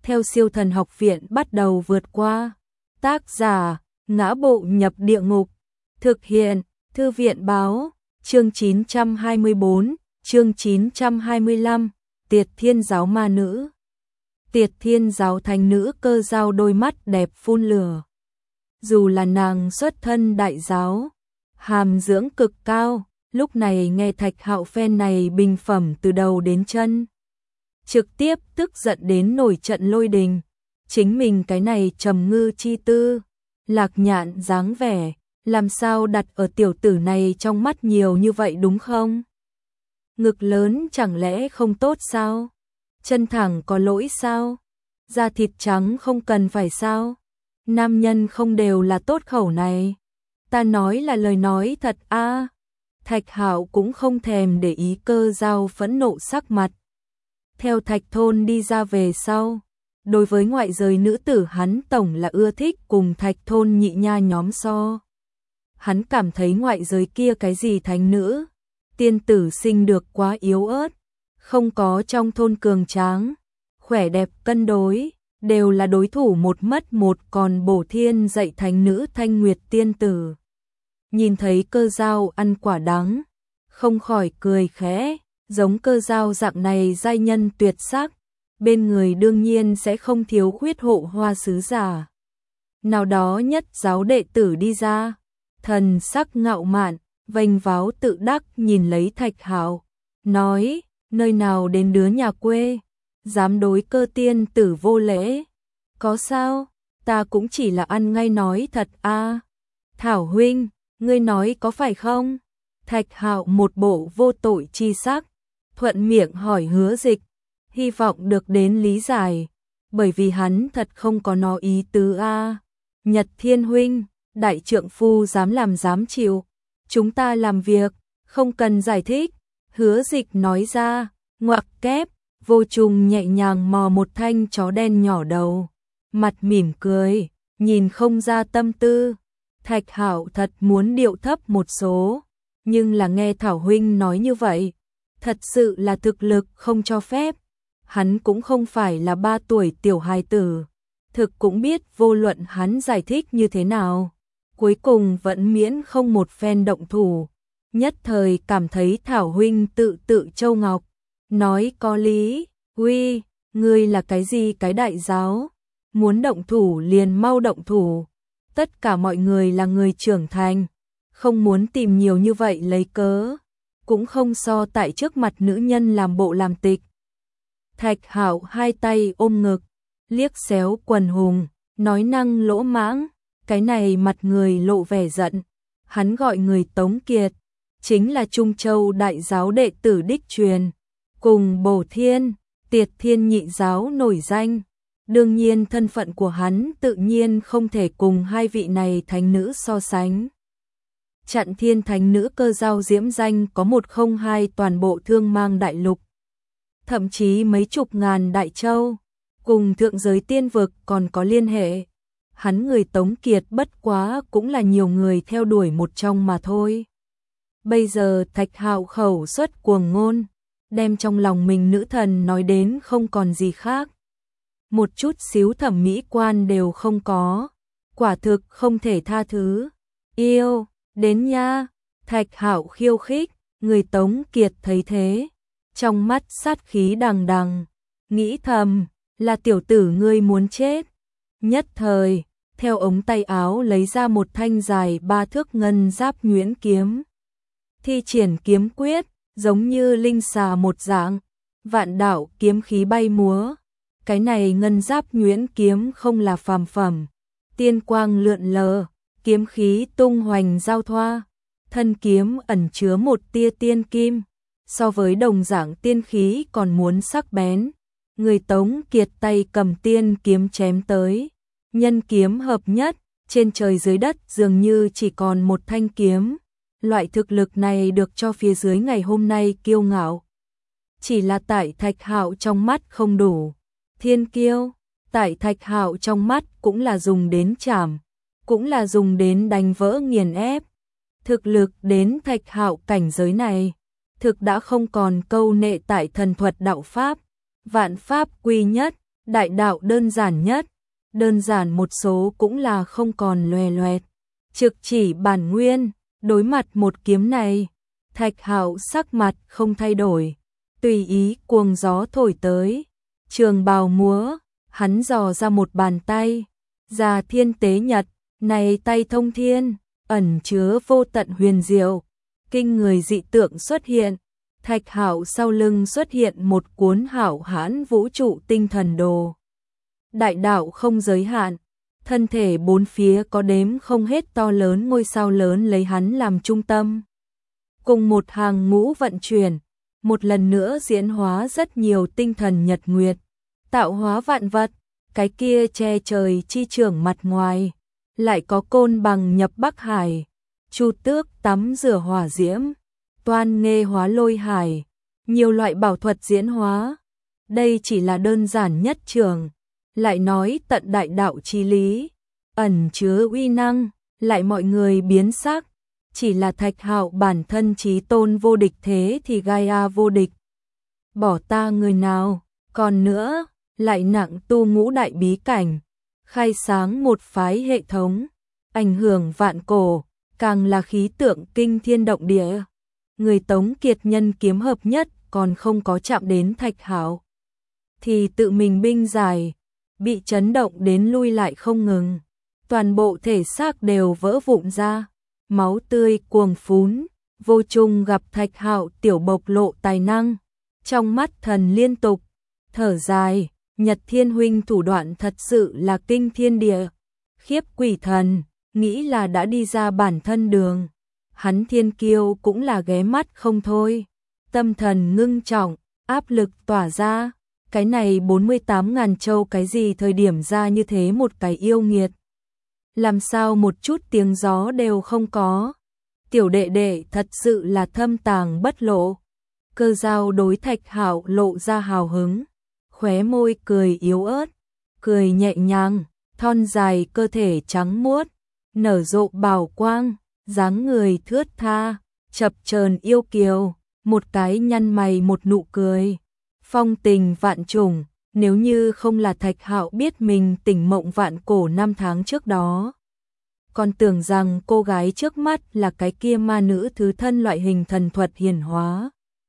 theo Siêu Thần Học Viện bắt đầu vượt qua. Tác giả: Ngã Bộ Nhập Địa Ngục. Thực hiện: Thư viện báo. Chương 924, chương 925, Tiệt Thiên Giáo Ma Nữ. Tiệt Thiên Giáo thánh nữ Cơ Dao đôi mắt đẹp phun lửa. Dù là nàng xuất thân đại giáo, hàm dưỡng cực cao, lúc này nghe Thạch Hạo phen này bình phẩm từ đầu đến chân, trực tiếp tức giận đến nổi trận lôi đình. Chính mình cái này trầm ngư chi tư, lạc nhạn dáng vẻ, làm sao đặt ở tiểu tử này trong mắt nhiều như vậy đúng không? Ngực lớn chẳng lẽ không tốt sao? Chân thẳng có lỗi sao? Da thịt trắng không cần phải sao? Nam nhân không đều là tốt khẩu này. Ta nói là lời nói thật a. Thạch Hạo cũng không thèm để ý Cơ Dao phẫn nộ sắc mặt. Theo Thạch Thôn đi ra về sau, đối với ngoại giới nữ tử hắn tổng là ưa thích cùng Thạch Thôn nhị nha nhóm so. Hắn cảm thấy ngoại giới kia cái gì thánh nữ, tiên tử sinh được quá yếu ớt, không có trong thôn cường tráng, khỏe đẹp cân đối, đều là đối thủ một mất một, còn bổ thiên dạy thánh nữ Thanh Nguyệt tiên tử. Nhìn thấy Cơ Dao ăn quả đắng, không khỏi cười khẽ, giống Cơ Dao dạng này giai nhân tuyệt sắc, bên người đương nhiên sẽ không thiếu khuyết hộ hoa sứ giả. Nào đó nhất giáo đệ tử đi ra, thần sắc ngạo mạn, vênh váo tự đắc nhìn lấy Thạch Hạo, nói: nơi nào đến đứa nhà quê, dám đối Cơ tiên tử vô lễ. Có sao, ta cũng chỉ là ăn ngay nói thật a. Thảo huynh, ngươi nói có phải không? Thạch Hạo một bộ vô tội chi sắc, thuận miệng hỏi Hứa Dịch, hy vọng được đến lý giải, bởi vì hắn thật không có nó ý tứ a. Nhật Thiên huynh, đại trượng phu dám làm dám chịu, chúng ta làm việc, không cần giải thích. Hứa Dịch nói ra, ngoặc kép, vô trùng nhẹ nhàng mò một thanh chó đen nhỏ đầu, mặt mỉm cười, nhìn không ra tâm tư. Thạch Hạo thật muốn điệu thấp một số, nhưng là nghe Thảo huynh nói như vậy, thật sự là thực lực không cho phép. Hắn cũng không phải là 3 tuổi tiểu hài tử, thực cũng biết vô luận hắn giải thích như thế nào, cuối cùng vẫn miễn không một phen động thủ. Nhất thời cảm thấy Thảo huynh tự tự châu ngọc, nói có lý. Uy, ngươi là cái gì cái đại giáo, muốn động thủ liền mau động thủ. Tất cả mọi người là người trưởng thành, không muốn tìm nhiều như vậy lấy cớ, cũng không so tại trước mặt nữ nhân làm bộ làm tịch. Thạch Hạo hai tay ôm ngực, liếc xéo quần hùng, nói năng lỗ mãng, cái này mặt người lộ vẻ giận. Hắn gọi người Tống Kiệt, chính là Trung Châu đại giáo đệ tử đích truyền, cùng Bổ Thiên, Tiệt Thiên nhị giáo nổi danh. Đương nhiên thân phận của hắn tự nhiên không thể cùng hai vị này thánh nữ so sánh. Chặn Thiên thánh nữ Cơ Dao diễm danh có 102 toàn bộ Thương Mang đại lục, thậm chí mấy chục ngàn đại châu, cùng thượng giới tiên vực còn có liên hệ. Hắn người Tống Kiệt bất quá cũng là nhiều người theo đuổi một trong mà thôi. Bây giờ Thạch Hạo khẩu xuất cuồng ngôn, đem trong lòng mình nữ thần nói đến không còn gì khác, một chút xíu thẩm mỹ quan đều không có, quả thực không thể tha thứ. Yêu, đến nha. Thạch Hạo khiêu khích, người Tống Kiệt thấy thế, trong mắt sát khí đằng đằng, nghĩ thầm, là tiểu tử ngươi muốn chết. Nhất thời, theo ống tay áo lấy ra một thanh dài 3 thước ngân giáp nhuyễn kiếm, thi triển kiếm quyết, giống như linh xà một dạng, vạn đạo kiếm khí bay múa. Cái này ngân giáp nhuyễn kiếm không là phàm phẩm, tiên quang lượn lờ, kiếm khí tung hoành giao thoa, thân kiếm ẩn chứa một tia tiên kim, so với đồng dạng tiên khí còn muốn sắc bén. Người Tống Kiệt tay cầm tiên kiếm chém tới, nhân kiếm hợp nhất, trên trời dưới đất dường như chỉ còn một thanh kiếm. Loại thực lực này được cho phía dưới ngày hôm nay kiêu ngạo. Chỉ là tại Thạch Hạo trong mắt không đủ. Thiên kiêu, tại Thạch Hạo trong mắt cũng là dùng đến chảm, cũng là dùng đến đánh vỡ nghiền ép. Thực lực đến Thạch Hạo cảnh giới này, thực đã không còn câu nệ tại thần thuật đạo pháp, vạn pháp quy nhất, Đại đạo đơn giản nhất, đơn giản một số cũng là không còn loè loẹt, trực chỉ bản nguyên. Đối mặt một kiếm này, Thạch Hạo sắc mặt không thay đổi, tùy ý cuồng gió thổi tới, trường bào múa, hắn dò ra một bàn tay, Già Thiên Tế Nhật, này tay thông thiên, ẩn chứa vô tận huyền diệu, kinh người dị tượng xuất hiện. Thạch Hạo sau lưng xuất hiện một cuốn hảo hãn vũ trụ tinh thần đồ. Đại đạo không giới hạn, thân thể bốn phía có đếm không hết to lớn ngôi sao lớn lấy hắn làm trung tâm. Cùng một hàng ngũ vận chuyển, một lần nữa diễn hóa rất nhiều tinh thần nhật nguyệt, tạo hóa vạn vật, cái kia che trời chi trưởng mặt ngoài, lại có côn bằng nhập Bắc Hải, Chu Tước tắm rửa hỏa diễm, Toan Nghê hóa lôi hải, nhiều loại bảo thuật diễn hóa. Đây chỉ là đơn giản nhất trường, lại nói tận đại đạo chi lý, ẩn chứa uy năng, lại mọi người biến sắc, chỉ là Thạch Hạo bản thân chí tôn vô địch thế thì Gaia vô địch. Bỏ ta người nào, còn nữa, lại nặng tu ngũ đại bí cảnh, khai sáng một phái hệ thống, ảnh hưởng vạn cổ, càng là khí tượng kinh thiên động địa. Người Tống Kiệt nhân kiếm hợp nhất còn không có chạm đến Thạch Hạo, thì tự mình binh giải, bị chấn động đến lui lại không ngừng, toàn bộ thể xác đều vỡ vụn ra, máu tươi cuồng phún. Vô Trung gặp Thạch Hạo tiểu bộc lộ tài năng, trong mắt thần liên tục thở dài, Nhật Thiên huynh thủ đoạn thật sự là kinh thiên địa, khiếp quỷ thần, nghĩ là đã đi ra bản thân đường. Hắn Thiên Kiêu cũng là ghé mắt không thôi, tâm thần ngưng trọng, áp lực tỏa ra, cái này 48.000 châu cái gì thời điểm ra như thế một cái yêu nghiệt. Làm sao một chút tiếng gió đều không có, tiểu đệ đệ thật sự là thâm tàng bất lộ. Cơ Dao đối Thạch Hạo lộ ra hào hứng, khóe môi cười yếu ớt, cười nhẹ nhàng, thon dài cơ thể trắng muốt, nở rộ bảo quang, dáng người thướt tha, chập chờn yêu kiều, một cái nhăn mày một nụ cười, phong tình vạn trùng. Nếu như không là Thạch Hạo biết mình tỉnh mộng vạn cổ năm tháng trước đó, còn tưởng rằng cô gái trước mắt là cái kia ma nữ thứ thân loại hình thần thuật hiển hóa.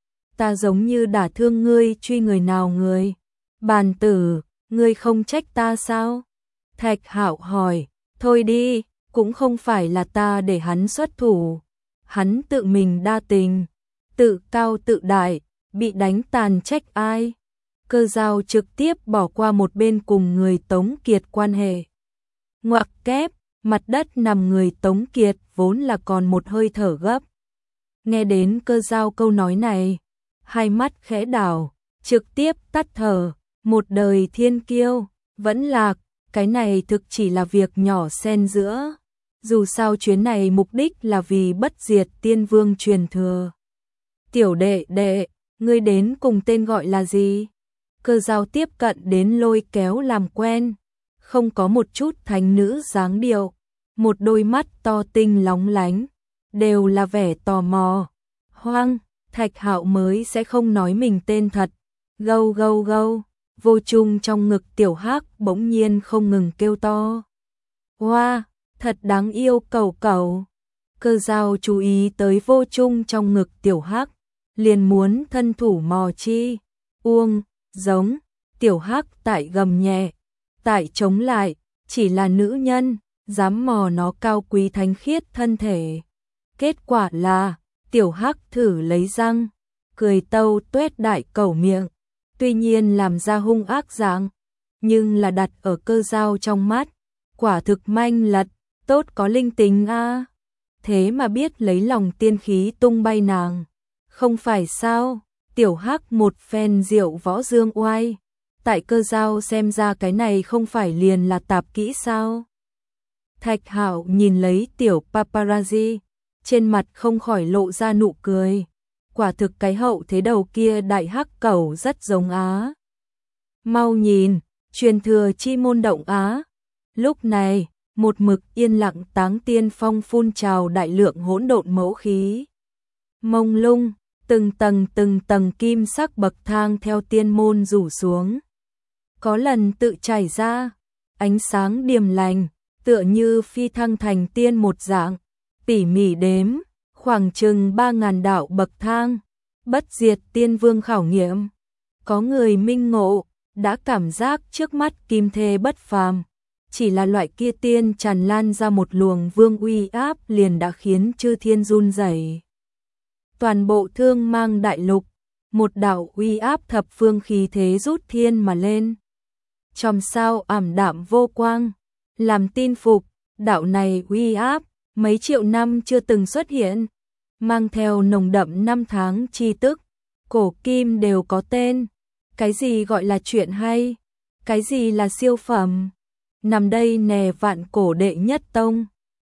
Ta giống như đả thương ngươi truy người nào người, bàn tử, ngươi không trách ta sao? Thạch Hạo hỏi, thôi đi, cũng không phải là ta để hắn xuất thủ, hắn tự mình đa tình, tự cao tự đại, bị đánh tàn trách ai? Cơ Dao trực tiếp bỏ qua một bên cùng người Tống Kiệt quan hệ. Ngoặc kép, mặt đất nằm người Tống Kiệt vốn là còn một hơi thở gấp. Nghe đến Cơ Dao câu nói này, hai mắt khẽ đảo, trực tiếp tắt thở, một đời thiên kiêu, vẫn lạc, cái này thực chỉ là việc nhỏ xen giữa. Dù sao chuyến này mục đích là vì bất diệt tiên vương truyền thừa. Tiểu đệ đệ, ngươi đến cùng tên gọi là gì? Cơ Dao tiếp cận đến lôi kéo làm quen, không có một chút thánh nữ dáng điệu, một đôi mắt to tinh lóng lánh, đều là vẻ tò mò. Hoang, Thạch Hạo mới sẽ không nói mình tên thật. Gâu gâu gâu, Vô Trung trong ngực tiểu hắc bỗng nhiên không ngừng kêu to. Hoa, thật đáng yêu cẩu cẩu. Cơ Dao chú ý tới Vô Trung trong ngực tiểu hắc, liền muốn thân thủ mò chi. Uông, giống, tiểu hắc tại gầm nhẹ, tại chống lại, chỉ là nữ nhân, dám mò nó cao quý thánh khiết thân thể. Kết quả là, tiểu hắc thử lấy răng, cười tâu tuét đại cẩu miệng, tuy nhiên làm ra hung ác dạng, nhưng là đặt ở Cơ Dao trong mắt, quả thực manh lật, tốt có linh tính a. Thế mà biết lấy lòng tiên khí tung bay nàng, không phải sao? Tiểu hắc một phen diệu võ dương oai, tại Cơ Dao xem ra cái này không phải liền là tạp kỹ sao? Thạch Hạo nhìn lấy tiểu paparazzi, trên mặt không khỏi lộ ra nụ cười. Quả thực cái hậu thế đầu kia đại hắc cẩu rất giống Á. Mau nhìn, truyền thừa chi môn động Á. Lúc này, một mực yên lặng Táng Tiên Phong phun trào đại lượng hỗn độn mẫu khí. Mông lung, từng tầng kim sắc bậc thang theo tiên môn rủ xuống. có lần tự chảy ra, ánh sáng điềm lành, tựa như phi thăng thành tiên một dạng, tỉ mỉ đếm, khoảng chừng 3.000 đạo bậc thang, bất diệt tiên vương khảo nghiệm. Có người minh ngộ, đã cảm giác trước mắt kim thê bất phàm, chỉ là loại kia tiên tràn lan ra một luồng vương uy áp liền đã khiến chư thiên run rẩy. Toàn bộ Thương Mang đại lục, một đạo uy áp thập phương khí thế rút thiên mà lên. Chòm sao ảm đạm vô quang, làm tin phục, đạo này uy áp, mấy triệu năm chưa từng xuất hiện, mang theo nồng đậm năm tháng chi tức, cổ kim đều có tên, cái gì gọi là chuyện hay, cái gì là siêu phẩm, nằm đây nè vạn cổ đệ nhất tông.